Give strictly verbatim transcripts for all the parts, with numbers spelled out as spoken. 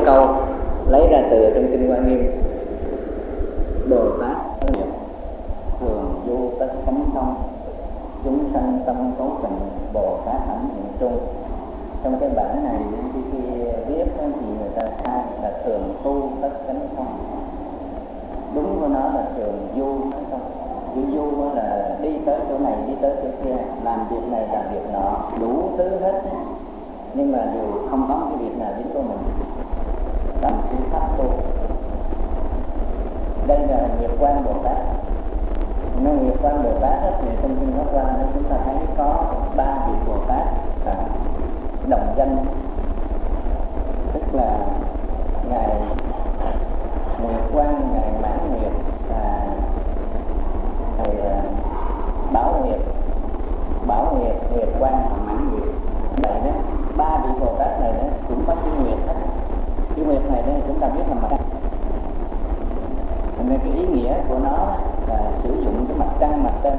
câu lấy ra từ trong kinh Hoa Nghiêm. Bồ Tát thường du tất cánh thông, chúng sanh tâm cấu tịnh, Bồ Tát ảnh hiện trung. Trong cái bản này khi, khi viết thì người ta sai là thường tu tất cánh thông, đúng của nó là thường du tất không. Chữ du là đi tới chỗ này đi tới chỗ kia, làm việc này làm việc nọ, đủ thứ hết, nhưng mà đều không có cái việc nào dính của mình. Đó là chữ pháp tu. Đây là nghiệp quan Bồ Tát. Nó nghiệp quan Bồ Tát đó, thì trong kinh Pháp Quan chúng ta thấy có ba vị Bồ Tát là đồng danh, tức là ngài Nguyệt Quan, ngài Mãn Nguyệt và ngài Bảo Nguyệt. Bảo Nguyệt, Nguyệt Quan và Mãn Nguyệt. Vậy đó, ba vị Bồ Tát này đó cũng có chữ Nguyệt hết. Chữ Nguyệt này đó chúng ta biết là mặt trăng. Nên cái ý nghĩa của nó là sử dụng cái mặt trăng mặt trên.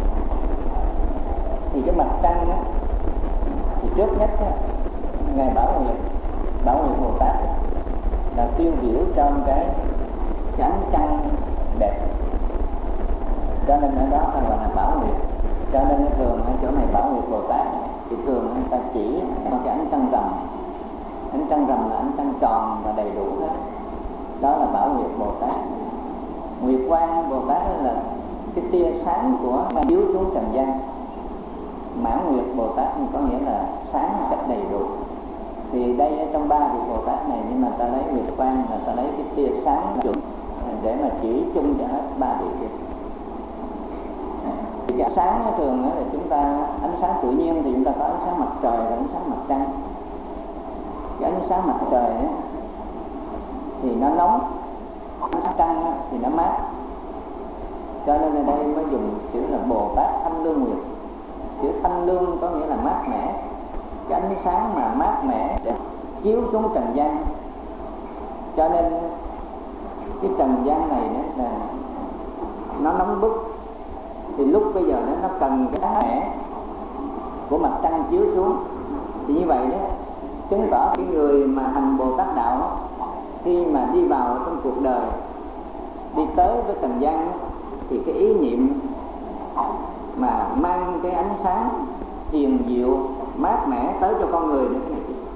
Thì cái mặt trăng á, thì trước nhất á, ngài Bảo Nguyệt, Bảo Nguyệt Bồ Tát là tiêu biểu trong cái cái ánh trăng đẹp, cho nên ở đó ta gọi là Bảo Nguyệt. Cho nên thường ở chỗ này Bảo Nguyệt Bồ Tát thì thường người ta chỉ một cái ánh trăng rằm. Ánh trăng rằm là ánh trăng tròn và đầy đủ hết. Đó là Bảo Nguyệt Bồ Tát. Nguyệt Quan Bồ Tát là cái tia sáng của chiếu xuống trần gian. Mãn Nguyệt Bồ Tát có nghĩa là sáng một cách đầy đủ. Thì đây trong ba vị Bồ Tát này, nhưng mà ta lấy Nguyệt Quan là ta lấy cái tia sáng chuẩn để mà chỉ chung cho hết ba vị kia. Thì cái ánh sáng thường là chúng ta, ánh sáng tự nhiên thì chúng ta có ánh sáng mặt trời và ánh sáng mặt trăng. Cái ánh sáng mặt trời ấy, thì nó nóng, ánh sáng trăng thì nó mát. Cho nên ở đây mới dùng chữ là Bồ Tát Thanh Lương Nguyệt. Chữ Thanh Lương có nghĩa là mát mẻ. Cái ánh sáng mà mát mẻ để chiếu xuống trần gian. Cho nên cái trần gian này đó là nó nóng bức. Thì lúc bây giờ đó, nó cần cái mát mẻ của mặt trăng chiếu xuống. Thì như vậy đó, chứng tỏ cái người mà hành Bồ Tát đạo đó, khi mà đi vào trong cuộc đời, đi tới với trần gian đó, thì cái ý niệm mà mang cái ánh sáng hiền diệu mát mẻ tới cho con người nữa.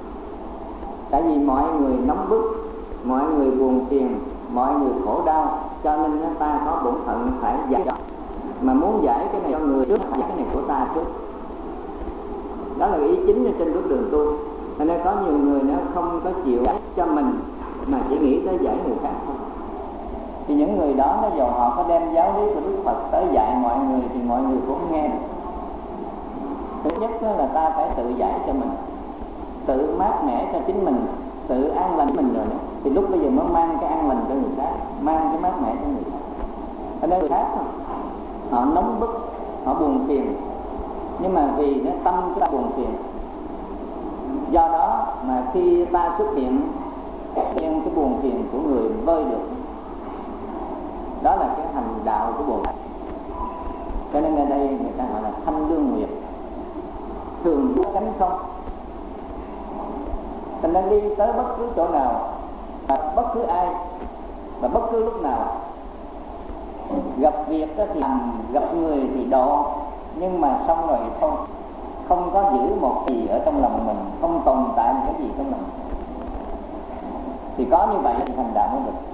Tại vì mọi người nóng bức, mọi người buồn phiền, mọi người khổ đau, cho nên ta có bổn phận phải giải. Mà muốn giải cái này cho người trước, giải cái này của ta trước. Đó là ý chính ở trên bước đường tu. Cho nên có nhiều người nó không có chịu giải cho mình, mà chỉ nghĩ tới giải người khác thôi. Thì những người đó, nó dù họ có đem giáo lý của Đức Phật tới dạy mọi người thì mọi người cũng không nghe được. Thứ nhất là ta phải tự giải cho mình, tự mát mẻ cho chính mình, tự an lành mình rồi nữa. Thì lúc bây giờ mới mang cái an lành cho người khác, mang cái mát mẻ cho người khác. Ở đây người khác họ nóng bức, họ buồn phiền, nhưng mà vì nó tâm chúng ta buồn phiền, do đó mà khi ta xuất hiện, nhưng cái buồn phiền của người vơi được. Đó là cái hành đạo của Bồ Tát. Cho nên ở đây người ta gọi là Thanh Lương Nguyệt, thường du cánh không. Thành ra đi tới bất cứ chỗ nào, bất cứ ai, và bất cứ lúc nào, gặp việc thì làm, gặp người thì độ, nhưng mà xong rồi không không có giữ một gì ở trong lòng mình, không tồn tại một cái gì trong lòng. Thì có như vậy thì thành đạo mới được.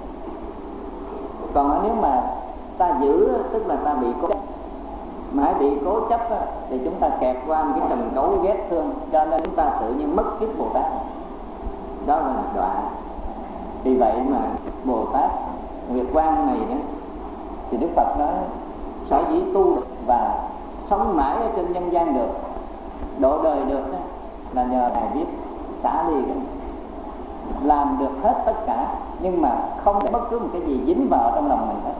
Còn nếu mà ta giữ, tức là ta bị cố chấp. Mà hãy bị cố chấp thì chúng ta kẹt qua một cái trần cấu ghét thương, cho nên chúng ta tự nhiên mất kiếp Bồ Tát. Đó là đọa. Vì vậy mà Bồ Tát Nguyệt Quan này đó, thì Đức Phật nói sở dĩ tu được và sống mãi ở trên nhân gian được, độ đời được đó, là nhờ Ngài viết xả ly cái làm được hết tất cả, nhưng mà không để bất cứ một cái gì dính vào trong lòng mình hết.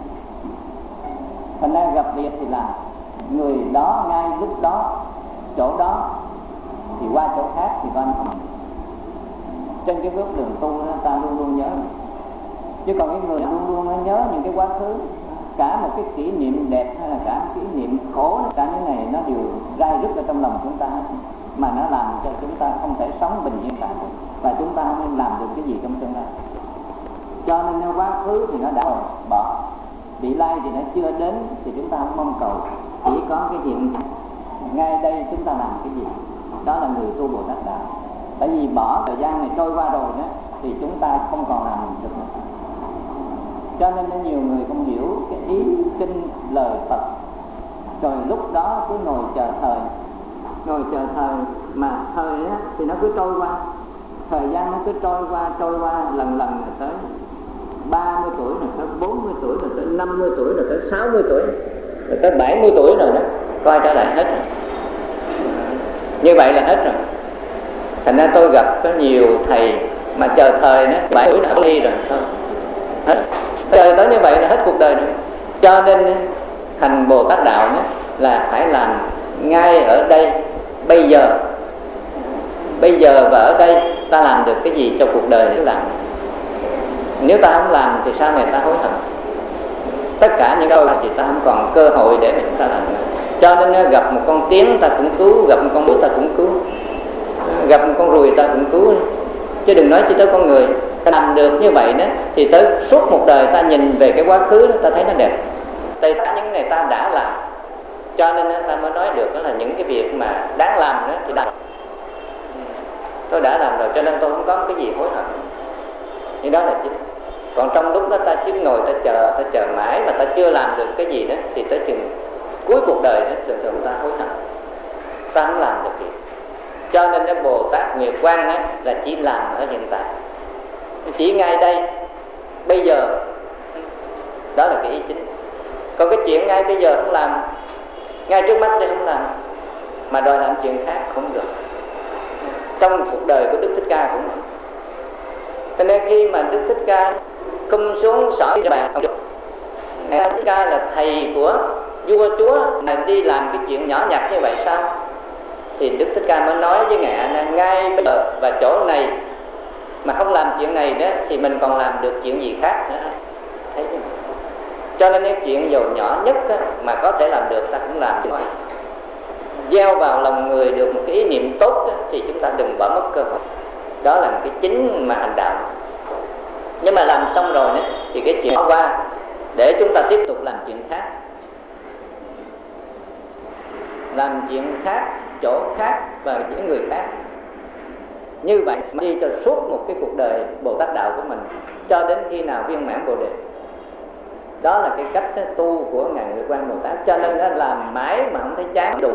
Thành ra gặp việc thì làm, người đó ngay lúc đó, chỗ đó, thì qua chỗ khác thì con không. Trên cái bước đường tu đó, ta luôn luôn nhớ. Chứ còn cái người luôn luôn nhớ những cái quá khứ, cả một cái kỷ niệm đẹp hay là cả một kỷ niệm khổ, cả những này nó đều rai rứt ở trong lòng chúng ta, mà nó làm cho chúng ta không thể sống bình yên tại được. và chúng ta nên làm được cái gì trong tương lai. Cho nên nếu quá khứ thì nó đã rồi, bỏ. Vị lai thì nó chưa đến thì chúng ta không mong cầu, chỉ có cái hiện ngay đây chúng ta làm cái gì. Đó là người tu Bồ Tát đạo. Tại vì bỏ thời gian này trôi qua rồi đó thì chúng ta không còn làm được nữa. Cho nên nhiều người không hiểu cái ý kinh lời Phật, rồi lúc đó cứ ngồi chờ thời, ngồi chờ thời mà thời á, thì nó cứ trôi qua, thời gian nó cứ trôi qua trôi qua lần lần rồi tới ba mươi tuổi, rồi tới bốn mươi tuổi, rồi tới năm mươi tuổi, rồi tới sáu mươi tuổi, rồi tới bảy mươi tuổi rồi đó, coi trở lại hết rồi. Như vậy là hết rồi. Thành ra tôi gặp có nhiều thầy mà chờ thời đó bảy tuổi đã đi rồi thôi, hết. Chờ tới như vậy là hết cuộc đời rồi. Cho nên hành Bồ Tát đạo đó là phải làm ngay ở đây bây giờ. Bây giờ và ở đây ta làm được cái gì cho cuộc đời để làm. Nếu ta không làm thì sau này ta hối hận. Tất cả những câu thì ta không còn cơ hội để mà chúng ta làm nữa. Cho nên gặp một con kiến ta cũng cứu, gặp một con bướu ta cũng cứu, gặp một con ruồi ta cũng cứu, chứ đừng nói chỉ tới con người. Ta làm được như vậy đó thì tới suốt một đời ta nhìn về cái quá khứ đó, ta thấy nó đẹp. Tất cả những này ta đã làm, cho nên ta mới nói được đó là những cái việc mà đáng làm đó thì đã tôi đã làm rồi, cho nên tôi không có cái gì hối hận. Nhưng đó là chính. Còn trong lúc đó ta chỉ ngồi ta chờ, ta chờ mãi mà ta chưa làm được cái gì đó thì tới chừng cuối cuộc đời đó thường thường ta hối hận, ta không làm được gì. Cho nên cái Bồ Tát Nguyệt Quang đó là chỉ làm ở hiện tại, chỉ ngay đây bây giờ. Đó là cái ý chính. Còn cái chuyện ngay bây giờ không làm, ngay trước mắt đây không làm, mà đòi làm chuyện khác không được. Trong cuộc đời của Đức Thích Ca cũng vậy. Cho nên khi mà Đức Thích Ca cung xuống xỏ cho bạn, Ngài Thích Ca là thầy của vua chúa mà đi làm cái chuyện nhỏ nhặt như vậy sao? Thì Đức Thích Ca mới nói với Ngài A Nan, ngay bây giờ và chỗ này mà không làm chuyện này đó thì mình còn làm được chuyện gì khác nữa. Thấy chưa? Cho nên cái chuyện dầu nhỏ nhất á, mà có thể làm được ta cũng làm được. Gieo vào lòng người được một cái ý niệm tốt á, thì chúng ta đừng bỏ mất cơ hội. Đó là một cái chính mà hành đạo. Nhưng mà làm xong rồi đó, thì cái chuyện qua để chúng ta tiếp tục làm chuyện khác, làm chuyện khác, chỗ khác và những người khác. Như vậy đi cho suốt một cái cuộc đời Bồ Tát đạo của mình cho đến khi nào viên mãn Bồ Đề. Đó là cái cách tu của Ngài Nguyệt Quang Bồ Tát. Cho nên nó làm mãi mà không thấy chán đủ.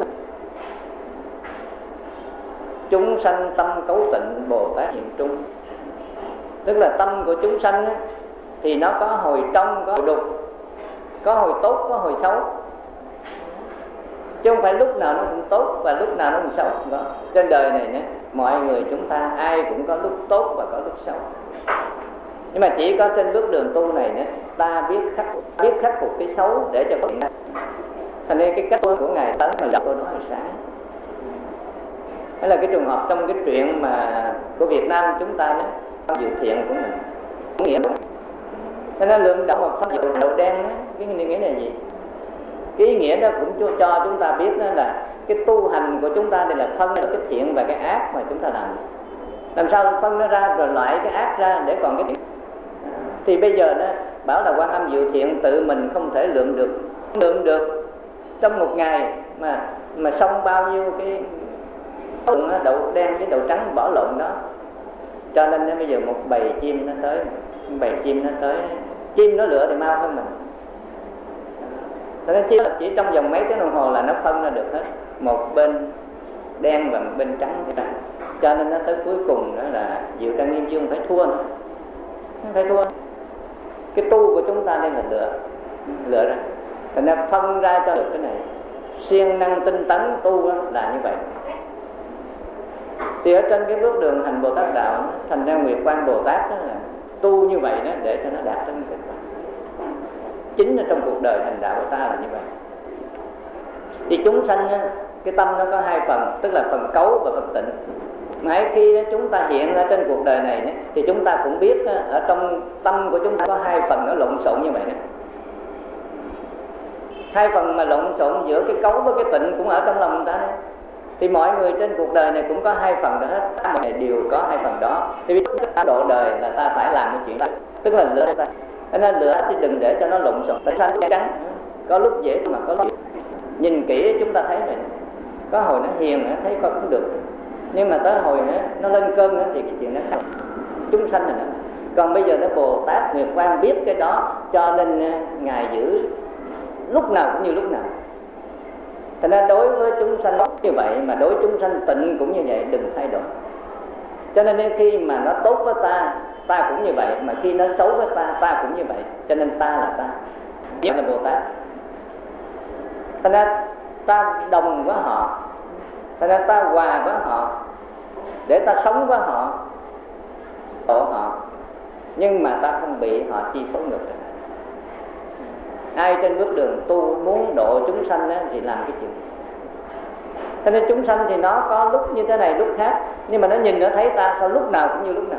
Chúng sanh tâm cấu tịnh, Bồ Tát hiện trung. Tức là tâm của chúng sanh á, thì nó có hồi trong, có hồi đục, có hồi tốt, có hồi xấu, chứ không phải lúc nào nó cũng tốt và lúc nào nó cũng xấu. Đó. Trên đời này nhé, mọi người chúng ta ai cũng có lúc tốt và có lúc xấu. Nhưng mà chỉ có trên bước đường tu này nhé, ta biết khắc biết khắc phục cái xấu để cho có hiện. Thành nên cái cách của Ngài Tấn mà đọc tôi nói hồi sáng, đó là cái trường hợp trong cái chuyện mà của Việt Nam chúng ta đó, dự thiện của mình cũng nghĩa. Cho nên lượng động một phân diệu đậu đen đó, cái nghĩa là gì? Cái ý nghĩa đó cũng cho chúng ta biết đó là cái tu hành của chúng ta đây là phân cái thiện và cái ác mà chúng ta làm. Làm sao phân nó ra rồi loại cái ác ra để còn cái thiện. Thì bây giờ đó bảo là Quan Âm Diệu Thiện tự mình không thể lượng được, không lượng được trong một ngày mà mà xong bao nhiêu cái đậu đen với đậu trắng bỏ lộn đó. Cho nên đến bây giờ một bầy chim nó tới, một bầy chim nó tới, chim nó lựa thì mau hơn mình. Cho nên chỉ, chỉ trong vòng mấy tiếng đồng hồ là nó phân ra được hết, một bên đen và một bên trắng. Cho nên nó tới cuối cùng đó là Diệu Trang Nghiêm Dương phải thua nữa. Phải thua. Cái tu của chúng ta đây là lựa, lựa ra. Thành ra phân ra cho được cái này. Siêng năng tinh tấn tu là như vậy. Thì ở trên cái bước đường hành Bồ Tát đạo, thành ra Nguyệt Quang Bồ Tát đó là tu như vậy đó để cho nó đạt đến kết quả. Chính ở trong cuộc đời hành đạo của ta là như vậy. Thì chúng sanh cái tâm nó có hai phần, tức là phần cấu và phần tịnh. Ngay khi chúng ta hiện ở trên cuộc đời này thì chúng ta cũng biết ở trong tâm của chúng ta có hai phần nó lộn xộn như vậy đó. Hai phần mà lộn xộn giữa cái cấu với cái tịnh cũng ở trong lòng ta. Thì Thì mọi người trên cuộc đời này cũng có hai phần đó hết, mọi người đều có hai phần đó. Thì ta độ đời là ta phải làm cái chuyện đó, tức là lựa ta. Cho nên lựa thì đừng để cho nó lộn xộn, phải xanh trắng. Có lúc dễ mà có lúc nhìn kỹ chúng ta thấy rồi, có hồi nó hiền nó thấy coi cũng được, nhưng mà tới hồi nữa nó lên cơn nữa thì cái chuyện nó khác. Chúng sanh này nữa. Còn bây giờ nó Bồ Tát Nguyệt Quang biết cái đó, cho nên ngài giữ lúc nào cũng như lúc nào. Thành ra đối với chúng sanh như vậy, mà đối chúng sanh tịnh cũng như vậy, đừng thay đổi. Cho nên khi mà nó tốt với ta, ta cũng như vậy, mà khi nó xấu với ta, ta cũng như vậy. Cho nên ta là ta, nhất là Bồ Tát. Thành ra ta đồng với họ, thành ra ta hòa với họ, để ta sống với họ, độ họ, nhưng mà ta không bị họ chi phối ngược lại. Ai trên bước đường tu muốn độ chúng sanh đó, thì làm cái chuyện. Cho nên chúng sanh thì nó có lúc như thế này, lúc khác, nhưng mà nó nhìn nó thấy ta sao lúc nào cũng như lúc nào,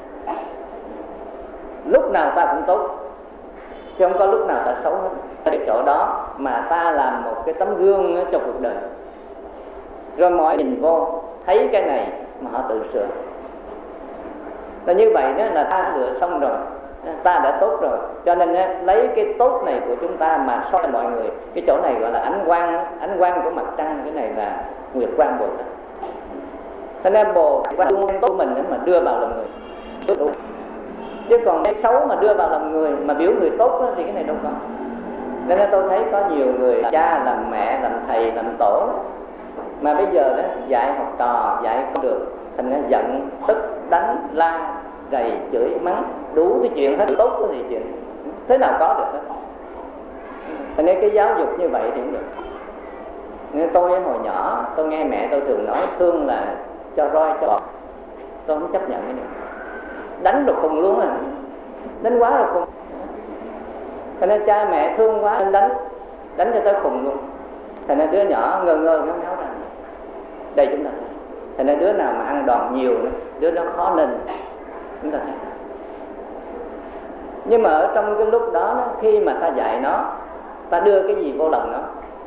lúc nào ta cũng tốt, chứ không có lúc nào ta xấu hết. Cái chỗ đó mà ta làm một cái tấm gương cho cuộc đời, rồi mọi nhìn vô thấy cái này mà họ tự sửa. Là như vậy đó, là ta lựa xong rồi, ta đã tốt rồi. Cho nên lấy cái tốt này của chúng ta mà soi mọi người. Cái chỗ này gọi là ánh quang, ánh quang của mặt trăng, cái này là Nguyệt Quang Bồ Tát. Cho nên Bồ Tát tốt của mình mà đưa vào lòng người. Chứ còn cái xấu mà đưa vào lòng người, mà biểu người tốt đó, thì cái này đâu có. Nên tôi thấy có nhiều người làm cha, làm mẹ, làm thầy, làm tổ, mà bây giờ đó dạy học trò dạy không được, thành ra giận, tức, đánh, la, rầy, chửi, mắng, đủ cái chuyện hết, tốt cái gì chuyện thế nào có được hết. Thành ra cái giáo dục như vậy thì cũng được. Nên tôi hồi nhỏ tôi nghe mẹ tôi thường nói thương là cho roi cho bọt, tôi không chấp nhận cái này. Đánh được khùng luôn à, đánh quá rồi khùng. Thành ra cha mẹ thương quá nên đánh, đánh cho tới khùng luôn. Thành ra đứa nhỏ ngơ ngơ ngáo ngáo ra. Đây chúng ta thấy. Thành ra đứa nào mà ăn đòn nhiều nữa, đứa đó khó lên. Chúng ta thấy. Nhưng mà ở trong cái lúc đó, khi mà ta dạy nó, ta đưa cái gì vô lòng nó,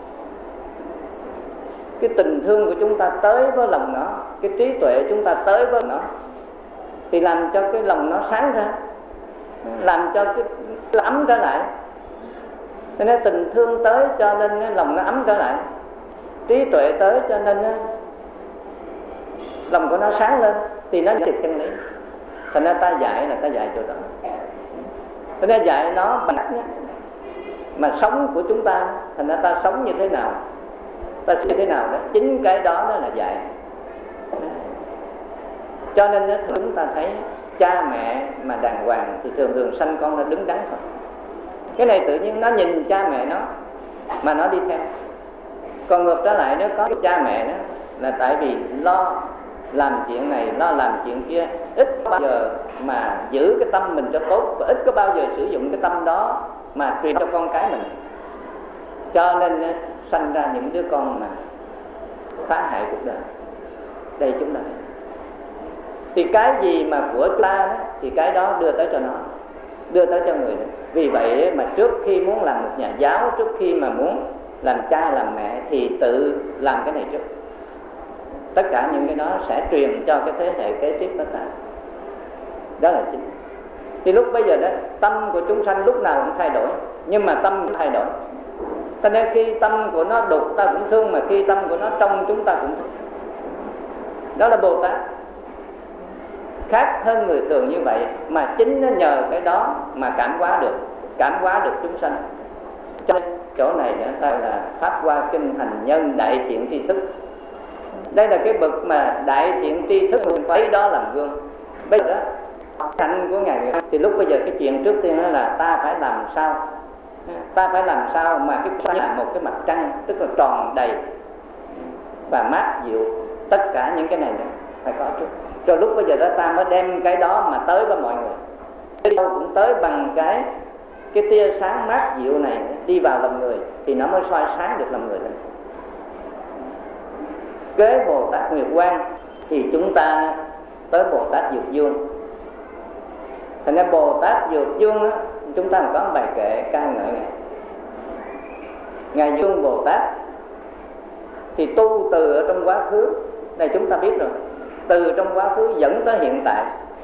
cái tình thương của chúng ta tới với lòng nó, cái trí tuệ chúng ta tới với nó, thì làm cho cái lòng nó sáng ra, làm cho cái, cái ấm trở lại. Cho nên tình thương tới cho nên cái lòng nó ấm trở lại, trí tuệ tới cho nên nó, lòng của nó sáng lên, thì nó được chân lý. Thành ra ta dạy là ta dạy chỗ đó. Thành ra dạy nó bằng cách mà sống của chúng ta. Thành ra ta sống như thế nào, ta sẽ như thế nào đó, chính cái đó đó là dạy. Cho nên đó, chúng ta thấy cha mẹ mà đàng hoàng thì thường thường sanh con nó đứng đắn thôi. Cái này tự nhiên nó nhìn cha mẹ nó mà nó đi theo. Còn ngược trở lại, nếu có cái cha mẹ đó là tại vì lo làm chuyện này, lo làm chuyện kia, ít bao giờ mà giữ cái tâm mình cho tốt, và ít có bao giờ sử dụng cái tâm đó mà truyền cho con cái mình. Cho nên sanh ra những đứa con mà phá hại cuộc đời. Đây chúng ta thấy. Thì cái gì mà của ta đó, thì cái đó đưa tới cho nó, đưa tới cho người đó. Vì vậy mà trước khi muốn làm một nhà giáo, trước khi mà muốn làm cha làm mẹ, thì tự làm cái này trước. Tất cả những cái đó sẽ truyền cho cái thế hệ kế tiếp của ta. Đó là chính. Thì lúc bây giờ đó, tâm của chúng sanh lúc nào cũng thay đổi, nhưng mà tâm cũng thay đổi. Cho nên khi tâm của nó đục ta cũng thương, mà khi tâm của nó trong chúng ta cũng thương. Đó là Bồ Tát. Khác hơn người thường như vậy, mà chính nó nhờ cái đó mà cảm hóa được, cảm hóa được chúng sanh. Cho nên chỗ này nữa ta là Pháp Hoa Kinh Thành Nhân Đại Thiện Tri Thức. Đây là cái bậc mà đại thiện tri thức mình lấy đó làm gương. Bây giờ thành của Ngài thì lúc bây giờ cái chuyện trước tiên đó là ta phải làm sao, ta phải làm sao mà cái xoay là một cái mặt trăng, tức là tròn đầy và mát dịu. Tất cả những cái này nữa phải có trước. Cho lúc bây giờ đó ta mới đem cái đó mà tới với mọi người. Cái đâu cũng tới bằng cái cái tia sáng mát dịu này đi vào lòng người, thì nó mới soi sáng được lòng người lên. Kế Bồ Tát Nguyệt Quang thì chúng ta tới Bồ Tát Dược Dương. Thành ra Bồ Tát Dược Dương đó, chúng ta có bài kệ ca ngợi Ngài. Ngài Dương Bồ Tát thì tu từ ở trong quá khứ. Này chúng ta biết rồi, từ trong quá khứ dẫn tới hiện tại.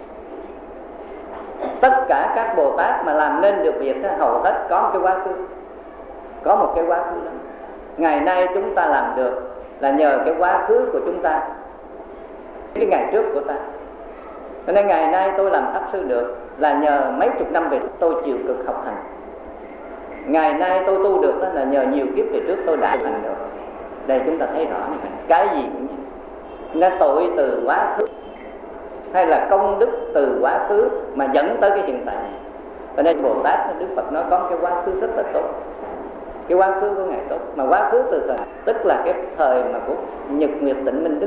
Tất cả các Bồ Tát mà làm nên được việc đó, hầu hết có một cái quá khứ, có một cái quá khứ đó. Ngày nay chúng ta làm được là nhờ cái quá khứ của chúng ta, cái ngày trước của ta. Cho nên ngày nay tôi làm pháp sư được là nhờ mấy chục năm về tôi chịu cực học hành. Ngày nay tôi tu được là nhờ nhiều kiếp về trước tôi đã hành được. Đây chúng ta thấy rõ như vậy. Cái gì cũng như nên tội từ quá khứ hay là công đức từ quá khứ mà dẫn tới cái hiện tại này. Cho nên Bồ Tát Đức Phật nói có cái quá khứ rất là tốt, cái quá khứ của ngài tốt. Mà quá khứ từ thời tức là cái thời mà của Nhật Nguyệt Tịnh Minh Đức.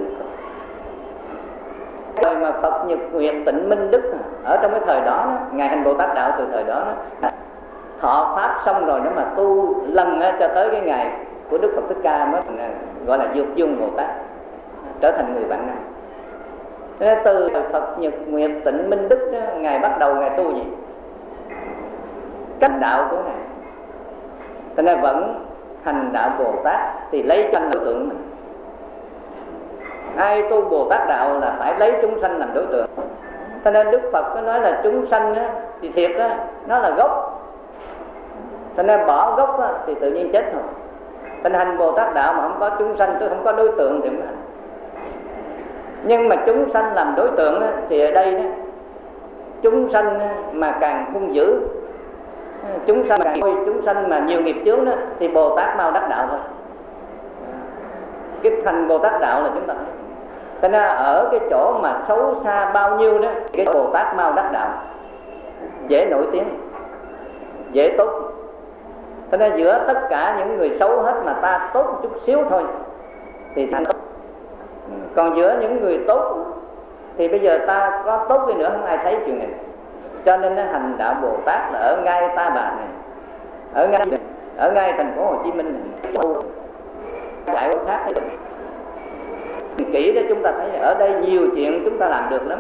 Thời mà Phật Nhật Nguyệt Tịnh Minh Đức ở trong cái thời đó, ngài hành Bồ Tát đạo từ thời đó, thọ pháp xong rồi nó mà tu lần cho tới cái ngày của Đức Phật Thích Ca mới gọi là Dược Dung Bồ Tát, trở thành người bạn này. Thế từ Phật Nhật Nguyệt Tịnh Minh Đức đó, ngài bắt đầu ngài tu gì? Cách đạo của ngài. Cho nên vẫn hành đạo Bồ Tát thì lấy tranh đối tượng mình. Ai tu Bồ Tát đạo là phải lấy chúng sanh làm đối tượng. Cho nên Đức Phật có nói là chúng sanh á, thì thiệt á, nó là gốc. Cho nên bỏ gốc á, thì tự nhiên chết thôi. Cho nên hành Bồ Tát đạo mà không có chúng sanh, tôi không có đối tượng thì không hành. Nhưng mà chúng sanh làm đối tượng á, thì ở đây đó, chúng sanh mà càng hung dữ, chúng sanh càng chúng sanh mà nhiều nghiệp chướng đó, thì Bồ Tát mau đắc đạo thôi. Cái thành Bồ Tát đạo là chúng ta thấy. Cho nên ở cái chỗ mà xấu xa bao nhiêu đó, cái Bồ Tát mau đắc đạo, dễ nổi tiếng, dễ tốt. Cho nên giữa tất cả những người xấu hết mà ta tốt một chút xíu thôi thì thành tốt. Còn giữa những người tốt thì bây giờ ta có tốt đi nữa không ai thấy chuyện này. Cho nên hành đạo Bồ Tát là ở ngay Ta Bà này, ở ngay ở ngay thành phố Hồ Chí Minh này, chạy qua khác. Kỹ đó chúng ta thấy ở đây nhiều chuyện chúng ta làm được lắm.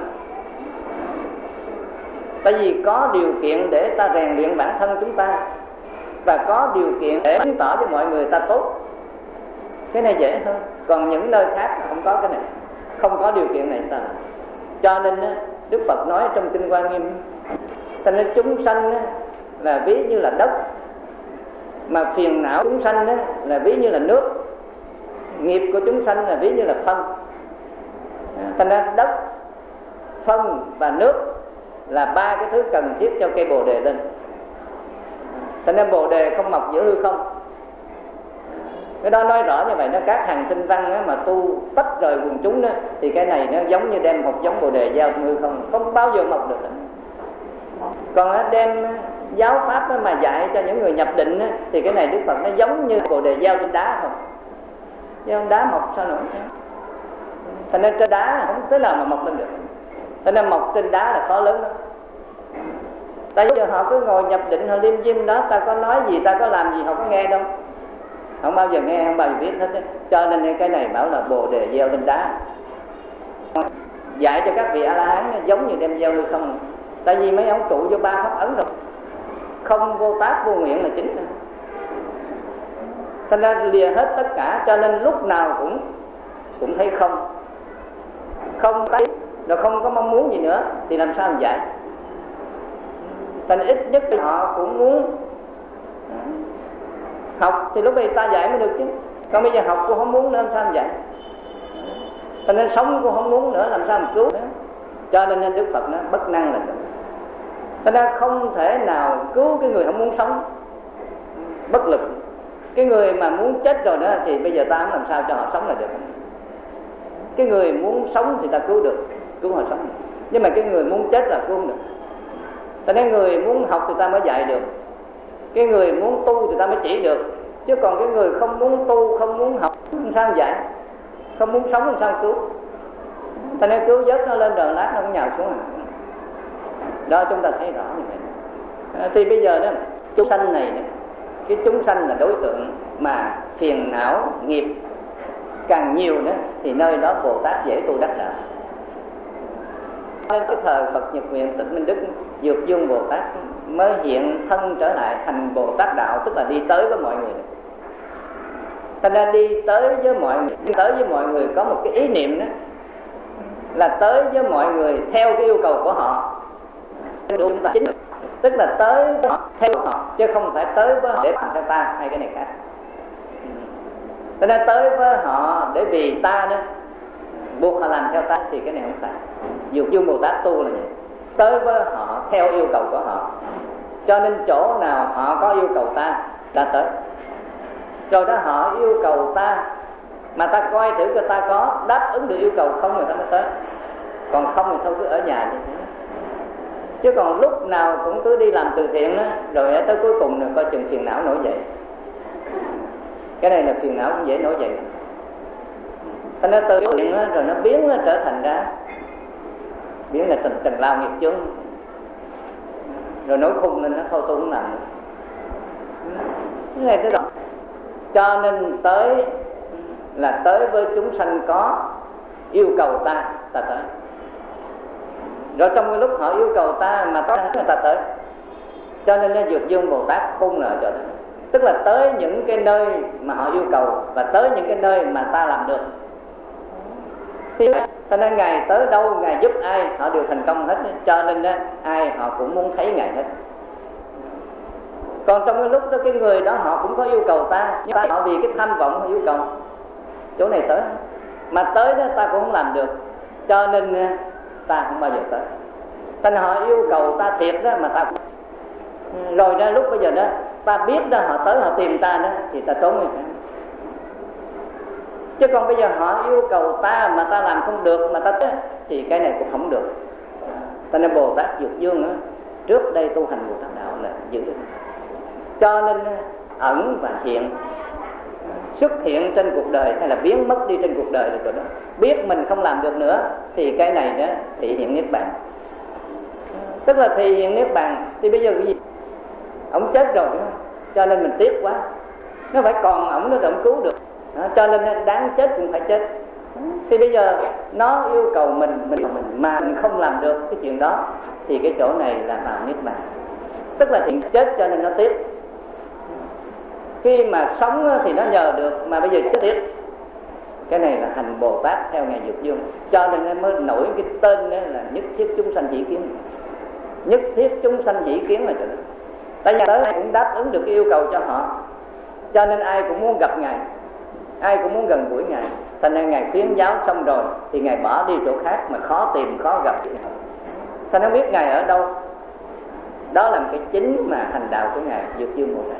Tại vì có điều kiện để ta rèn luyện bản thân chúng ta, và có điều kiện để chứng tỏ cho mọi người ta tốt. Cái này dễ hơn. Còn những nơi khác không có cái này, không có điều kiện này ta làm. Cho nên Đức Phật nói trong Kinh Hoa Nghiêm, cho nên chúng sanh là ví như là đất, mà phiền não chúng sanh là ví như là nước, nghiệp của chúng sanh là ví như là phân. Cho nên đất, phân và nước là ba cái thứ cần thiết cho cây bồ đề lên. Cho nên bồ đề không mọc giữa hư không. Cái đó nói rõ như vậy. Nó các hàng tinh văn á, mà tu tách rời quần chúng đó, thì cái này nó giống như đem một giống bồ đề gieo hư không, không bao giờ mọc được. Còn á, đem giáo pháp á, mà dạy cho những người nhập định á, thì cái này Đức Phật nó giống như bồ đề gieo trên đá không. Gieo đá mọc sao nổi. Cho nên trên đá không tới nào mà mọc lên được. Cho nên mọc trên đá là khó lớn lắm. Tại giờ họ cứ ngồi nhập định, họ liêm diêm đó, ta có nói gì, ta có làm gì họ có nghe đâu, không bao giờ nghe, không bao giờ biết hết. Cho nên cái này bảo là bồ đề gieo lên đá. Dạy cho các vị A-la-hán giống như đem gieo hư không. Tại vì mấy ông trụ vô ba pháp ấn rồi, không vô tác vô nguyện là chính. Cho nên lìa hết tất cả, cho nên lúc nào cũng cũng thấy không, không thấy, rồi không có mong muốn gì nữa thì làm sao mà dạy. Thành ít nhất họ cũng muốn học thì lúc này ta dạy mới được chứ. Còn bây giờ học cô không muốn nữa làm sao mà dạy. Cho nên sống cô không muốn nữa làm sao mà cứu nữa. Cho nên Đức Phật nói bất năng là được. Cho nên không thể nào cứu cái người không muốn sống, bất lực. Cái người mà muốn chết rồi đó thì bây giờ ta không làm sao cho họ sống là được. Cái người muốn sống thì ta cứu được, cứu họ sống. Nhưng mà cái người muốn chết là cứu không được. Cho nên người muốn học thì ta mới dạy được, cái người muốn tu thì ta mới chỉ được. Chứ còn cái người không muốn tu, không muốn học, làm sao dạy, không muốn sống làm sao cứu. Cho nên cứu vớt nó lên rồi lát nó cũng nhào xuống. Đó chúng ta thấy rõ như vậy. À, thì bây giờ đó chúng sanh này, cái chúng sanh là đối tượng mà phiền não nghiệp càng nhiều nữa thì nơi đó Bồ Tát dễ tu đắc đạo. Nên cái thời Phật Nhật Nguyện Tịnh Minh Đức Dược Dương Bồ Tát mới hiện thân trở lại hành Bồ Tát đạo, tức là đi tới với mọi người. Thành ra đi tới với mọi người, tới với mọi người có một cái ý niệm đó là tới với mọi người theo cái yêu cầu của họ. Chúng ta chính tức là tới với họ theo họ, chứ không phải tới với họ để làm theo ta hay cái này khác. Cho nên tới với họ để vì ta đó buộc họ làm theo ta thì cái này không phải. Dù Dương Bồ Tát tu là vậy, tới với họ theo yêu cầu của họ. Cho nên chỗ nào họ có yêu cầu ta ta tới. Rồi đó họ yêu cầu ta mà ta coi thử cho ta có đáp ứng được yêu cầu không, người ta mới tới. Còn không thì thôi cứ ở nhà như thế. Chứ còn lúc nào cũng cứ đi làm từ thiện đó, rồi tới cuối cùng là coi chừng phiền não nổi dậy. Cái này là phiền não cũng dễ nổi dậy. Thành ra từ thiện đó, rồi nó biến nó trở thành ra biến là trần, trần lao nghiệp chướng. Rồi nổi khùng lên nó thôi tôi không làm nữa. Cái này thế đó. Cho nên tới là tới với chúng sanh có yêu cầu ta, ta tới. Rồi trong cái lúc họ yêu cầu ta mà có người ta tới. Cho nên nó Dược Dương Bồ Tát khôn là chỗ đó. Tức là tới những cái nơi mà họ yêu cầu và tới những cái nơi mà ta làm được. Thì cho nên Ngài tới đâu, Ngài giúp ai họ đều thành công hết. Cho nên đó, ai họ cũng muốn thấy Ngài hết. Còn trong cái lúc đó cái người đó họ cũng có yêu cầu ta, nhưng ta họ vì cái tham vọng họ yêu cầu chỗ này tới, mà tới đó ta cũng không làm được, cho nên ta không bao giờ tới. Thành họ yêu cầu ta thiệt đó mà ta cũng... rồi ra lúc bây giờ đó ta biết đó họ tới họ tìm ta đó thì ta trốn người. Chứ còn bây giờ họ yêu cầu ta mà ta làm không được mà ta tới thì cái này cũng không được. Thành nên Bồ Tát Dược Dương đó, trước đây tu hành Bồ Tát đạo là giữ được. Cho nên ẩn và hiện, xuất hiện trên cuộc đời hay là biến mất đi trên cuộc đời là chỗ đó. Biết mình không làm được nữa thì cái này đó thị hiện Niết Bàn. Tức là thị hiện Niết Bàn thì bây giờ cái gì? Ông chết rồi đúng không? Cho nên mình tiếc quá. Nó phải còn ổng nó động cứu được. Đó, cho nên đáng chết cũng phải chết. Thì bây giờ nó yêu cầu mình, mình mình mà mình không làm được cái chuyện đó thì cái chỗ này là vào Niết Bàn. Tức là thì chết cho nên nó tiếc. Khi mà sống thì nó nhờ được, mà bây giờ chết tiếc. Cái này là hành Bồ Tát theo Ngài Dược Dương. Cho nên nó mới nổi cái tên đó là nhất thiết chúng sanh hỷ kiến. Nhất thiết chúng sanh hỷ kiến là chỗ đó. Tại vì tới ai cũng đáp ứng được cái yêu cầu cho họ, cho nên ai cũng muốn gặp Ngài, ai cũng muốn gần gũi Ngài. Thành ra Ngài khuyến giáo xong rồi thì Ngài bỏ đi chỗ khác mà khó tìm, khó gặp. Thành ra biết Ngài ở đâu. Đó là một cái chính mà hành đạo của Ngài Dược Dương Bồ Tát.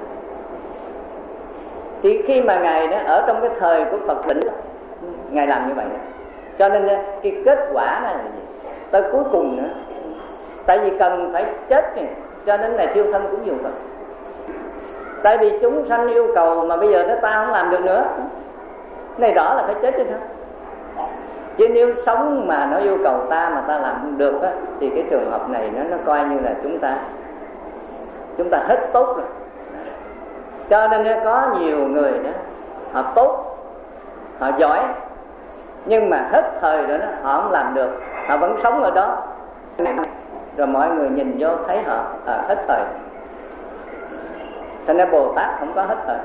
Thì khi mà Ngài đó ở trong cái thời của Phật định, Ngài làm như vậy đó. Cho nên cái kết quả này là gì? Tới cuối cùng nữa, tại vì cần phải chết này, cho nên Ngài thiêu thân cũng dùng Phật. Tại vì chúng sanh yêu cầu mà bây giờ nó ta không làm được nữa, này rõ là phải chết chứ thôi. Chứ nếu sống mà nó yêu cầu ta mà ta làm không được á, thì cái trường hợp này nó nó coi như là chúng ta chúng ta hết tốt rồi. Cho nên có nhiều người đó họ tốt, họ giỏi, nhưng mà hết thời rồi đó họ không làm được, họ vẫn sống ở đó. Rồi mọi người nhìn vô thấy họ à, hết thời. Thành ra Bồ Tát không có hết thời.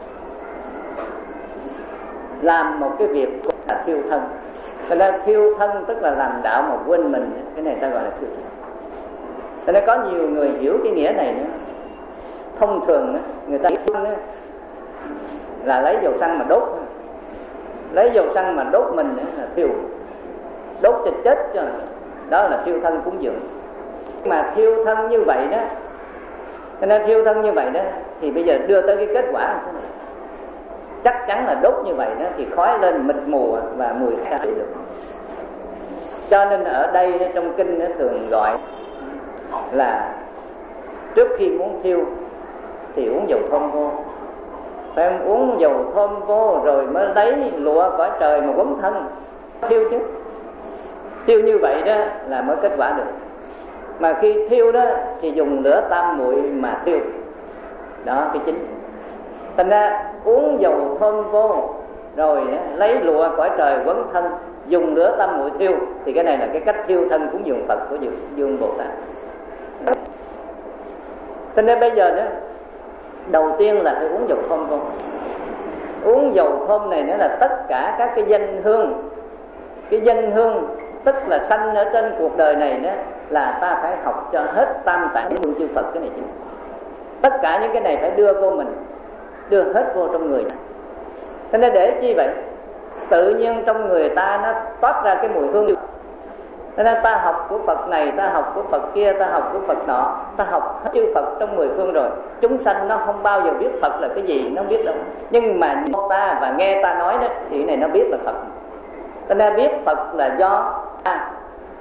Làm một cái việc là thiêu thân. Thành ra thiêu thân tức là làm đạo mà quên mình. Cái này ta gọi là thiêu thân. Thành ra có nhiều người hiểu cái nghĩa này nữa. Thông thường người ta thiêu là lấy dầu xăng mà đốt. Lấy dầu xăng mà đốt mình là thiêu. Đốt cho chết cho. Đó là thiêu thân cúng dường. Mà thiêu thân như vậy đó, cho nên thiêu thân như vậy đó thì bây giờ đưa tới cái kết quả là thế này. Chắc chắn là đốt như vậy đó thì khói lên mịt mù và mùi khác được. Cho nên ở đây trong kinh nó thường gọi là trước khi muốn thiêu thì uống dầu thơm vô. Phải uống dầu thơm vô rồi mới lấy lụa cõi trời mà quấn thân thiêu chứ. Thiêu như vậy đó là mới kết quả được. Mà khi thiêu đó thì dùng lửa tam muội mà thiêu. Đó cái chính. Thành ra uống dầu thơm vô rồi lấy lụa cõi trời quấn thân, dùng lửa tam muội thiêu, thì cái này là cái cách thiêu thân cúng dường Phật của Dược Dương Bồ Tát. Thành ra bây giờ đó đầu tiên là phải uống dầu thơm vô. Uống dầu thơm này nữa là tất cả các cái danh hương. Cái danh hương tức là sanh ở trên cuộc đời này đó, là ta phải học cho hết tam tạng hương chư Phật. Cái này chứ, tất cả những cái này phải đưa vô mình, đưa hết vô trong người. Thế nên để chi vậy? Tự nhiên trong người ta nó toát ra cái mùi hương. Thế nên ta học của Phật này, ta học của Phật kia, ta học của Phật nọ, ta học hết chư Phật trong mười phương rồi. Chúng sanh nó không bao giờ biết Phật là cái gì, nó biết đâu. Nhưng mà ta và nghe ta nói đó, thì cái này nó biết là Phật. Thế nên biết Phật là do ta.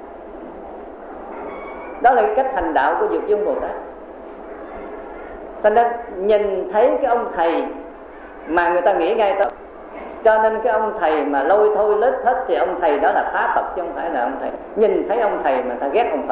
Đó là cái cách hành đạo của Dược Dương Bồ Tát. Cho nên nhìn thấy cái ông thầy mà người ta nghĩ ngay tới. Cho nên cái ông thầy mà lôi thôi lết hết thì ông thầy đó là phá Phật, chứ không phải là ông thầy. Nhìn thấy ông thầy mà ta ghét ông Phật.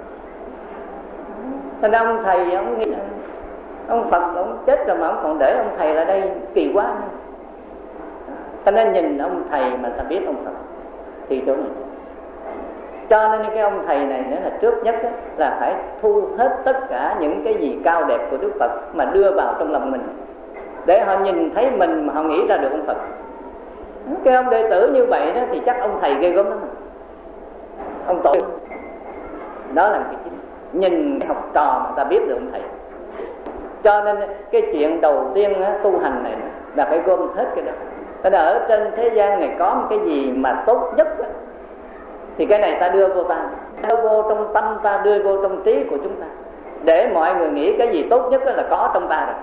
Cho nên ông thầy, ông nghĩ ông Phật ông chết rồi mà ông còn để ông thầy lại đây, kỳ quá. Cho nên nhìn ông thầy mà ta biết ông Phật thì chỗ này. Cho nên cái ông thầy này nữa là trước nhất là phải thu hết tất cả những cái gì cao đẹp của Đức Phật mà đưa vào trong lòng mình, để họ nhìn thấy mình mà họ nghĩ ra được ông Phật. Cái ông đệ tử như vậy đó thì chắc ông thầy ghê gớm lắm. Ông tội. Đó là cái chính. Nhìn cái học trò mà ta biết được ông thầy. Cho nên cái chuyện đầu tiên đó, tu hành này là phải gom hết cái đó. Thế là ở trên thế gian này có một cái gì mà tốt nhất đó, thì cái này ta đưa vô ta, đưa vô trong tâm ta, đưa vô trong trí của chúng ta, để mọi người nghĩ cái gì tốt nhất là có trong ta rồi.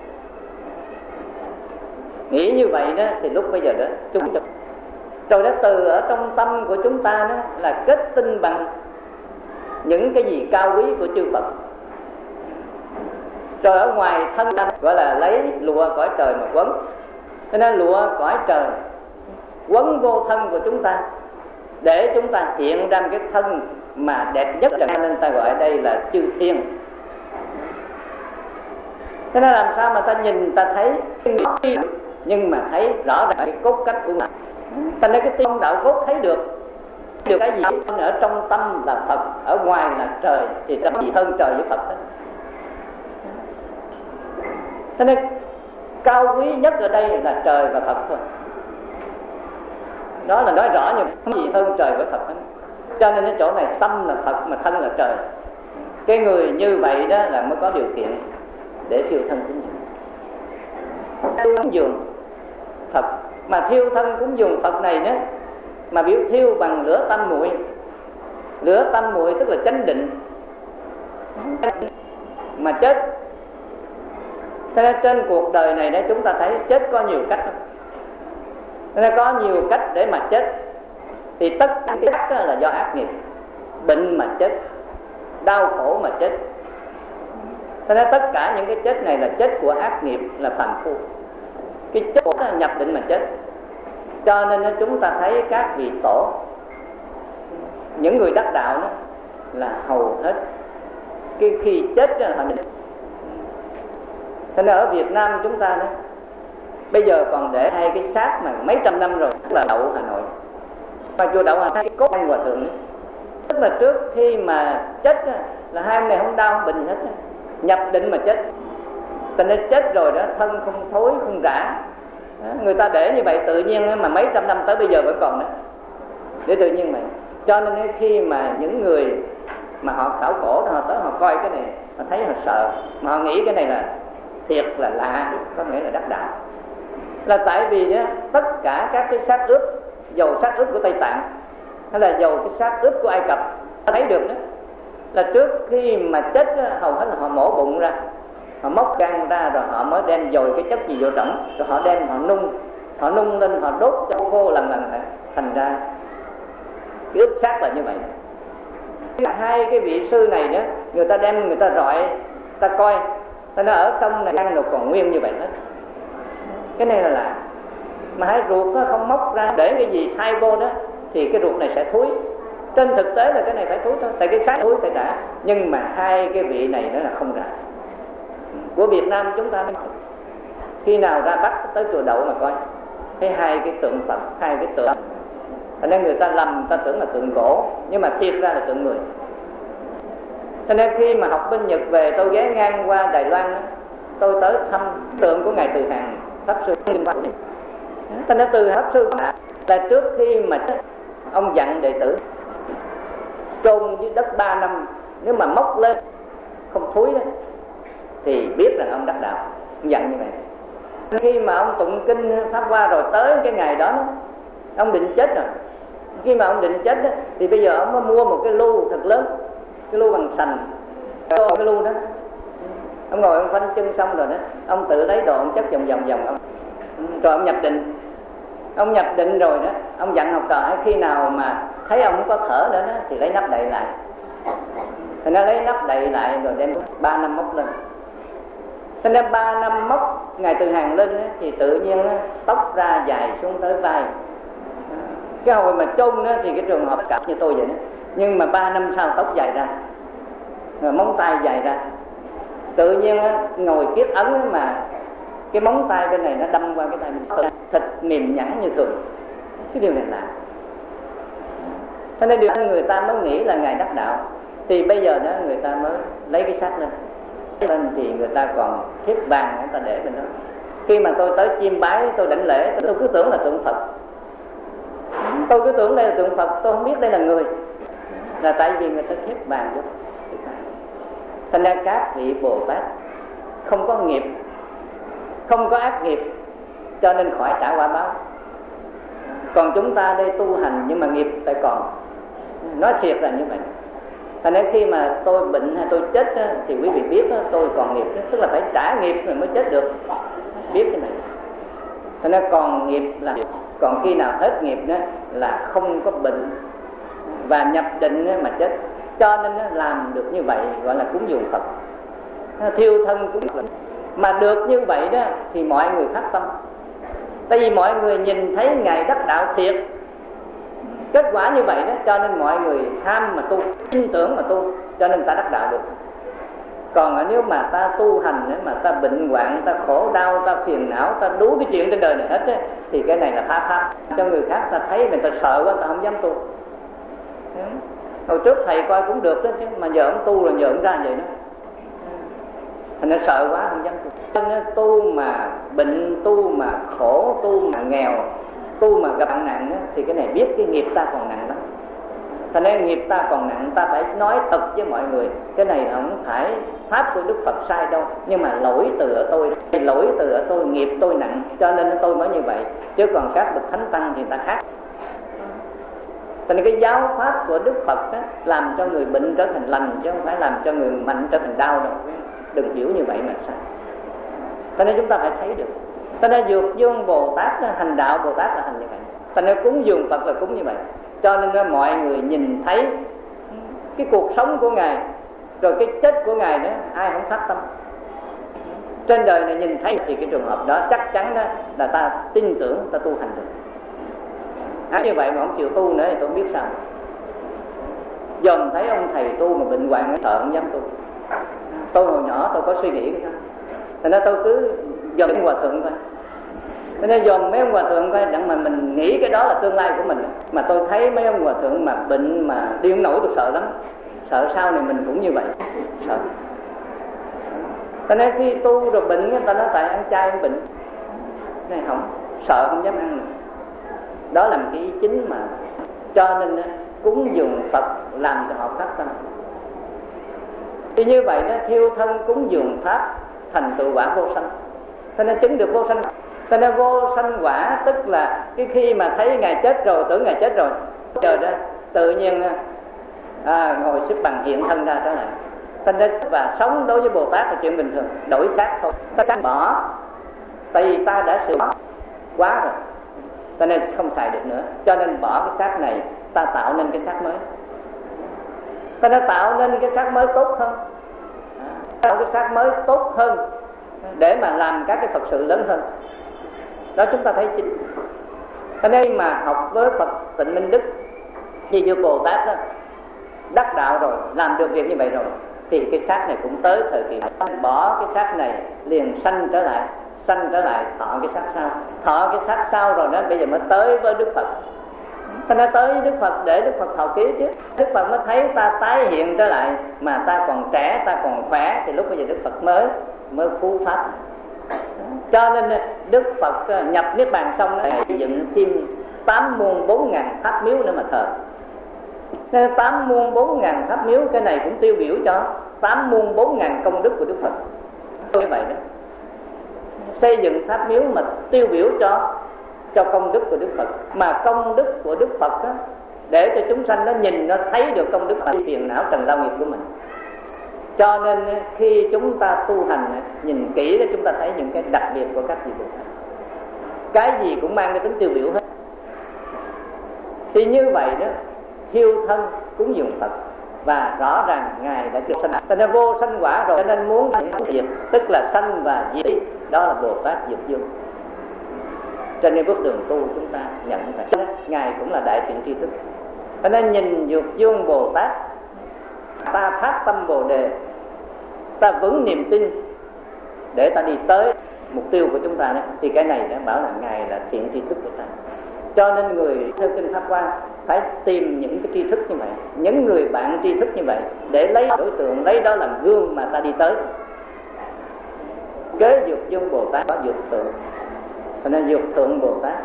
Nghĩ như vậy đó thì lúc bây giờ đó chúng ta, rồi đó từ ở trong tâm của chúng ta đó là kết tinh bằng những cái gì cao quý của chư Phật. Rồi ở ngoài thân ta gọi là lấy lụa cõi trời mà quấn. Cho nên lụa cõi trời quấn vô thân của chúng ta, để chúng ta hiện ra cái thân mà đẹp nhất, cho nên ta gọi đây là chư thiên. Thế nên làm sao mà ta nhìn ta thấy, nhưng mà thấy rõ ràng cái cốt cách của mình. Ta nói cái tiên đạo cốt thấy được, được cái gì ở trong tâm là Phật, ở ngoài là trời, thì có gì hơn trời với Phật hết. Thế nên cao quý nhất ở đây là trời và Phật thôi. Đó là nói rõ nhưng không gì hơn trời với Phật hết. Cho nên cái chỗ này tâm là Phật mà thân là trời. Cái người như vậy đó là mới có điều kiện để thiêu thân cúng dường. Cúng dường Phật, mà thiêu thân cúng dường Phật này đó, mà biểu thiêu bằng lửa tâm muội. Lửa tâm muội tức là chánh định. Mà chết. Thế nên trên cuộc đời này đó chúng ta thấy chết có nhiều cách lắm. Thế nên có nhiều cách để mà chết. Thì tất cả cái cách là do ác nghiệp. Bệnh mà chết, đau khổ mà chết. Thế nên tất cả những cái chết này là chết của ác nghiệp, là phàm phu. Cái chết của nhập định mà chết. Cho nên chúng ta thấy các vị tổ, những người đắc đạo đó là hầu hết cái khi chết là họ nhập. Thế nên ở Việt Nam chúng ta đó bây giờ còn để hai cái xác mà mấy trăm năm rồi, tức là Đậu Hà Nội. Mà chùa Đậu Hà Nội cái cốt anh hòa thượng ấy, tức là trước khi mà chết là hai ông này không đau không bệnh gì hết, nhập định mà chết. Tình nên chết rồi đó, thân không thối không rã. Người ta để như vậy tự nhiên mà mấy trăm năm tới bây giờ vẫn còn đó, để tự nhiên vậy. Cho nên khi mà những người mà họ khảo cổ, họ tới họ coi cái này, họ thấy họ sợ, mà họ nghĩ cái này là thiệt là lạ, có nghĩa là đắc đạo. Là tại vì đó, tất cả các cái xác ướp, dầu xác ướp của Tây Tạng hay là dầu cái xác ướp của Ai Cập, thấy được đó, là trước khi mà chết hầu hết là họ mổ bụng ra, họ móc gan ra, rồi họ mới đem dồi cái chất gì vô trỏng, rồi họ đem họ nung, họ nung lên, họ đốt cho khô lần lần, thành ra cái ướp xác là như vậy. Hai cái vị sư này đó, người ta đem người ta rọi, ta coi, ta nói ở trong này gan còn nguyên như vậy hết. Cái này là lạ. Mà hai ruột nó không móc ra để cái gì thay vô đó, thì cái ruột này sẽ thúi. Trên thực tế là cái này phải thúi thôi, tại cái xác thúi phải đã. Nhưng mà hai cái vị này nó là không ra. Của Việt Nam chúng ta khi nào ra Bắc tới chùa Đậu mà coi, thấy hai cái tượng Phật, hai cái tượng. Cho nên người ta lầm, người ta tưởng là tượng gỗ, nhưng mà thiệt ra là tượng người. Cho nên khi mà học bên Nhật về, tôi ghé ngang qua Đài Loan đó, tôi tới thăm tượng của ngài Từ Hàng Pháp Sư. Thành ra từ Pháp Sư là trước khi mà ông dặn đệ tử chôn dưới đất ba năm, nếu mà móc lên không thúi đó thì biết rằng ông đắc đạo. Ông dặn như vậy. Khi mà ông tụng kinh Pháp Hoa rồi tới cái ngày đó, đó ông định chết rồi. Khi mà ông định chết đó, thì bây giờ ông mới mua một cái lu thật lớn, cái lu bằng sành, cái lu đó ông ngồi ông khoanh chân xong rồi đó, ông tự lấy đồ ông chất vòng vòng vòng ông, rồi ông nhập định. Ông nhập định rồi đó, ông dặn học trò khi nào mà thấy ông không có thở nữa đó thì lấy nắp đậy lại. Thì nó lấy nắp đậy lại rồi đem ba năm móc lên. Thế nên ba năm móc ngày từ hàng lên đó, thì tự nhiên đó, tóc ra dài xuống tới vai. Cái hồi mà chôn đó thì cái trường hợp cả như tôi vậy đó, nhưng mà ba năm sau tóc dài ra, rồi móng tay dài ra. Tự nhiên đó, ngồi kiết ấn đó mà cái móng tay bên này nó đâm qua cái tay mình, thịt mềm nhẵn như thường. Cái điều này lạ. Thế nên điều người ta mới nghĩ là Ngài đắc đạo. Thì bây giờ đó người ta mới lấy cái xác lên lên thì người ta còn thiếp vàng người ta để bên đó. Khi mà tôi tới chiêm bái, tôi đảnh lễ, tôi cứ tưởng là tượng Phật. Tôi cứ tưởng đây là tượng Phật, tôi không biết đây là người. Là tại vì người ta thiếp vàng được. Thành ra các vị Bồ Tát không có nghiệp, không có ác nghiệp, cho nên khỏi trả quả báo. Còn chúng ta đây tu hành nhưng mà nghiệp phải còn. Nói thiệt là như vậy. Thành ra khi mà tôi bệnh hay tôi chết á, thì quý vị biết á, tôi còn nghiệp đó, tức là phải trả nghiệp rồi mới chết được. Biết cái này. Thành ra còn nghiệp là còn khi nào hết nghiệp đó là không có bệnh và nhập định mà chết. Cho nên làm được như vậy gọi là cúng dường Phật, thiêu thân cúng dường. Mà được như vậy đó thì mọi người phát tâm. Tại vì mọi người nhìn thấy Ngài đắc đạo thiệt, kết quả như vậy đó, cho nên mọi người tham mà tu, tin tưởng mà tu, cho nên ta đắc đạo được. Còn nếu mà ta tu hành mà ta bệnh hoạn, ta khổ đau, ta phiền não, ta đủ cái chuyện trên đời này hết đó, thì cái này là phá pháp. Cho người khác ta thấy mình ta sợ quá, ta không dám tu. Hồi trước thầy coi cũng được đó chứ, mà giờ ông tu rồi giờ ông ra vậy đó. Thành ra sợ quá không dám tu. Nên tu mà bệnh, tu mà khổ, tu mà nghèo, tu mà gặp nạn đó, thì cái này biết cái nghiệp ta còn nặng lắm. Thành ra nghiệp ta còn nặng, ta phải nói thật với mọi người. Cái này không phải pháp của Đức Phật sai đâu, nhưng mà lỗi từ ở tôi. Lỗi từ ở tôi, nghiệp tôi nặng, cho nên tôi mới như vậy. Chứ còn các bậc thánh tăng thì ta khác. Thành ra cái giáo pháp của Đức Phật đó, làm cho người bệnh trở thành lành, chứ không phải làm cho người mạnh trở thành đau đâu. Đừng hiểu như vậy mà sao. Thành ra chúng ta phải thấy được. Thành ra Dược Dương Bồ Tát đó, hành đạo Bồ Tát là hành như vậy. Thành ra cúng dường Phật là cúng như vậy. Cho nên đó, mọi người nhìn thấy cái cuộc sống của Ngài, rồi cái chết của Ngài đó, ai không phát tâm. Trên đời này nhìn thấy thì cái trường hợp đó chắc chắn đó là ta tin tưởng, ta tu hành được. À, như vậy mà không chịu tu nữa thì tôi không biết sao. Dòm thấy ông thầy tu mà bệnh hoạn, sợ không dám tu. Tôi hồi nhỏ tôi có suy nghĩ cái đó, thành ra tôi cứ dòm mấy ông hòa thượng coi. Thế nên dòm mấy ông hòa thượng coi, đặng mà mình nghĩ cái đó là tương lai của mình. Mà tôi thấy mấy ông hòa thượng mà bệnh mà đi không nổi, tôi sợ lắm. Sợ sau này mình cũng như vậy, sợ. Thế nên khi tu rồi bệnh, người ta nói tại ăn chay ăn bệnh. Này không, sợ không dám ăn nữa. Đó là một cái ý chính mà. Cho nên cúng dường Phật làm cho họ phát tâm. Thì như vậy đó, thiêu thân cúng dường Pháp thành tựu quả vô sanh. Thế nên chứng được vô sanh. Thế nên vô sanh quả tức là cái khi mà thấy Ngài chết rồi, tưởng Ngài chết rồi, chờ đó tự nhiên à, ngồi xếp bằng hiện thân ra trở lại. Thế nên và sống đối với Bồ Tát là chuyện bình thường, đổi xác thôi. Ta xác bỏ, tại vì ta đã sửa quá rồi, cho nên không xài được nữa. Cho nên bỏ cái xác này, ta tạo nên cái xác mới. Ta đã tạo nên cái xác mới tốt hơn, tạo cái xác mới tốt hơn để mà làm các cái Phật sự lớn hơn. Đó chúng ta thấy chính. Cho nên mà học với Phật Tịnh Minh Đức, như như Bồ Tát đó, đắc đạo rồi, làm được việc như vậy rồi, thì cái xác này cũng tới thời kỳ bỏ cái xác này liền sanh trở lại, sanh trở lại thọ cái xác sau, thọ cái xác sau rồi đó, bây giờ mới tới với Đức Phật. Ta đã tới Đức Phật để Đức Phật thọ ký chứ. Đức Phật mới thấy ta tái hiện trở lại mà ta còn trẻ, ta còn khỏe, thì lúc bây giờ Đức Phật mới mới phú pháp. Cho nên Đức Phật nhập Niết Bàn xong Ngài xây dựng thêm tám muôn bốn ngàn tháp miếu nữa mà thờ. Tám muôn bốn ngàn tháp miếu, cái này cũng tiêu biểu cho tám muôn bốn ngàn công đức của Đức Phật. Như vậy đó, xây dựng tháp miếu mà tiêu biểu cho cho công đức của Đức Phật. Mà công đức của Đức Phật đó, để cho chúng sanh nó nhìn, nó thấy được công đức và phiền não trần lao nghiệp của mình. Cho nên khi chúng ta tu hành, nhìn kỹ đó, chúng ta thấy những cái đặc biệt của các vị Bồ Tát. Cái gì cũng mang cái tính tiêu biểu hết. Thì như vậy đó, thiêu thân cúng dường Phật, và rõ ràng Ngài đã được sanh, cho nên vô sanh quả rồi, cho nên muốn diệt, tức là sanh và diệt, đó là Bồ Tát Dược Dương. Cho nên bước đường tu chúng ta nhận vậy. Ngài cũng là đại thiện tri thức. Cho nên nhìn Dược Dương Bồ Tát, ta phát tâm Bồ Đề, ta vững niềm tin để ta đi tới mục tiêu của chúng ta đó, thì cái này đã bảo là Ngài là thiện tri thức của ta. Cho nên người theo kinh Pháp Hoa phải tìm những cái tri thức như vậy, những người bạn tri thức như vậy, để lấy đối tượng, lấy đó làm gương mà ta đi tới. Kế Dược Dương Bồ Tát có Dược Thượng, cho nên Dược Thượng Bồ Tát.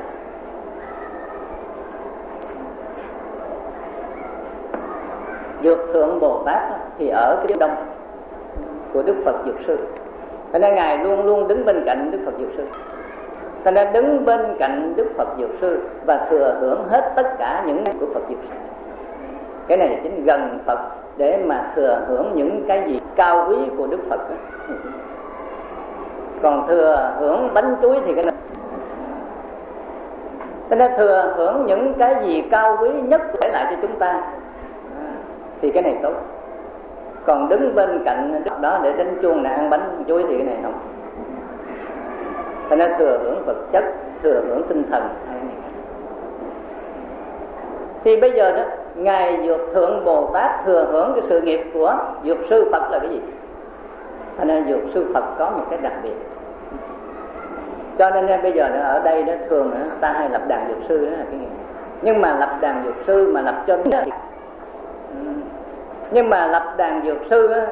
Dược Thượng Bồ Tát thì ở cái đông của Đức Phật Dược Sư, cho nên Ngài luôn luôn đứng bên cạnh Đức Phật Dược Sư. Cho nên đứng bên cạnh Đức Phật Dược Sư và thừa hưởng hết tất cả những của Phật Dược Sư. Cái này chính gần Phật để mà thừa hưởng những cái gì cao quý của Đức Phật đó. Còn thừa hưởng bánh chuối thì cái này, cho nên thừa hưởng những cái gì cao quý nhất để lại cho chúng ta thì cái này tốt. Còn đứng bên cạnh đó để đánh chuông là ăn bánh chuối thì cái này không. Cho nên thừa hưởng vật chất, thừa hưởng tinh thần. Thì bây giờ đó, Ngài Dược Thượng Bồ Tát thừa hưởng cái sự nghiệp của Dược Sư Phật là cái gì? Cho nên Dược Sư Phật có một cái đặc biệt. Cho nên bây giờ đó, ở đây đó, thường đó, ta hay lập đàn Dược Sư đó là cái gì? Nhưng mà lập đàn Dược Sư mà lập cho đúng thì... Nhưng mà lập đàn Dược Sư đó,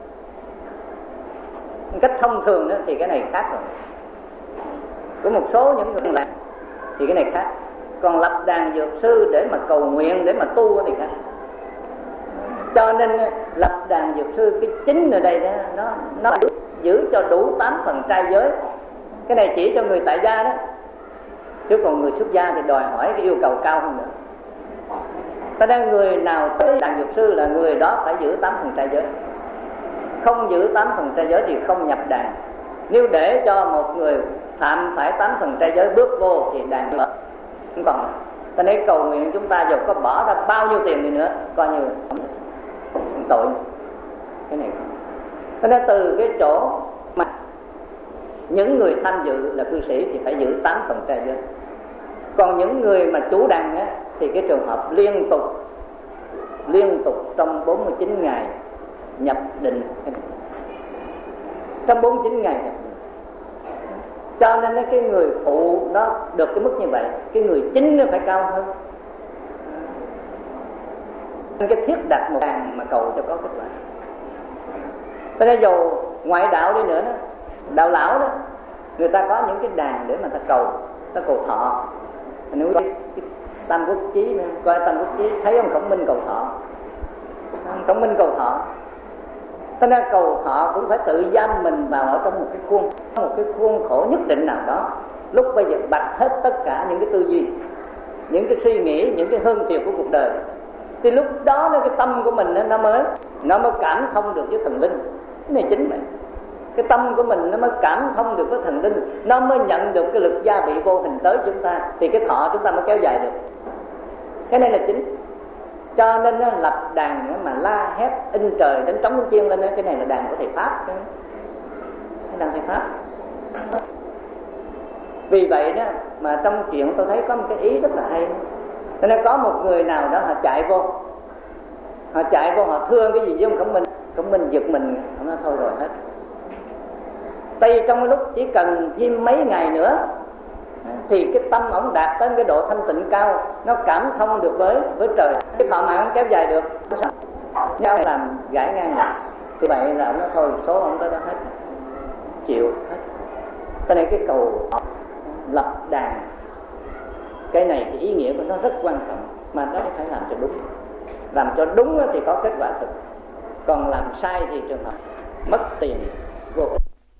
cách thông thường đó, thì cái này khác rồi. Có một số những người làm thì cái này khác. Còn lập đàn Dược Sư để mà cầu nguyện, để mà tu thì khác. Cho nên lập đàn Dược Sư, cái chính ở đây đó, nó, nó giữ, giữ cho đủ tám phần trai giới. Cái này chỉ cho người tại gia đó. Chứ còn người xuất gia thì đòi hỏi cái yêu cầu cao hơn nữa. Cho nên người nào tới đàn Dược Sư là người đó phải giữ tám phần trai giới. Không giữ tám phần trai giới thì không nhập đàn. Nếu để cho một người phạm phải tám phần trai giới bước vô thì đàn mở không còn. Cho nên cầu nguyện chúng ta dù có bỏ ra bao nhiêu tiền đi nữa coi như không tội. Cái này cho nên từ cái chỗ mà những người tham dự là cư sĩ thì phải giữ tám phần trai giới. Còn những người mà chủ đàn á, thì cái trường hợp liên tục liên tục trong bốn mươi chín ngày nhập định. Trong bốn mươi chín ngày nhập định. Cho nên cái người phụ nó được cái mức như vậy, cái người chính nó phải cao hơn. Cái thiết đặt một đàn mà cầu cho có kết quả. Cho nên dù ngoại đạo đi nữa đó, đạo lão đó, người ta có những cái đàn để mà ta cầu, ta cầu thọ. Nếu coi Tam Quốc Chí, coi Tam Quốc Chí thấy ông Khổng Minh cầu thọ, Khổng Minh cầu thọ. Cho nên cầu thọ cũng phải tự giam mình vào ở trong một cái khuôn, một cái khuôn khổ nhất định nào đó. Lúc bây giờ bạch hết tất cả những cái tư duy, những cái suy nghĩ, những cái hương thiệt của cuộc đời, thì lúc đó cái tâm của mình nó mới nó mới cảm thông được với thần linh. Cái này chính vậy. Cái tâm của mình nó mới cảm thông được với thần linh, nó mới nhận được cái lực gia vị vô hình tới chúng ta, thì cái thọ chúng ta mới kéo dài được. Cái này là chính. Cho nên nó lập đàn mà la hét in trời đánh trống đánh chiên lên đó, cái này là đàn của thầy Pháp. Cái đàn thầy Pháp. Vì vậy đó mà trong chuyện tôi thấy có một cái ý rất là hay. Cho nên có một người nào đó họ chạy vô, họ chạy vô họ thương cái gì với ông Khổng Minh, Khổng Minh giật mình, ông nói thôi rồi hết. Tại trong cái lúc chỉ cần thêm mấy ngày nữa thì cái tâm ổng đạt tới cái độ thanh tịnh cao, nó cảm thông được với với trời, cái thọ mạng kéo dài được. Nhưng ông làm gãi ngang rồi, thì vậy là ông nói thôi số ông tới đó hết, chịu hết. Cho nên cái cầu lập đàn, cái này cái ý nghĩa của nó rất quan trọng, mà nó phải làm cho đúng. Làm cho đúng thì có kết quả thực, còn làm sai thì trường hợp mất tiền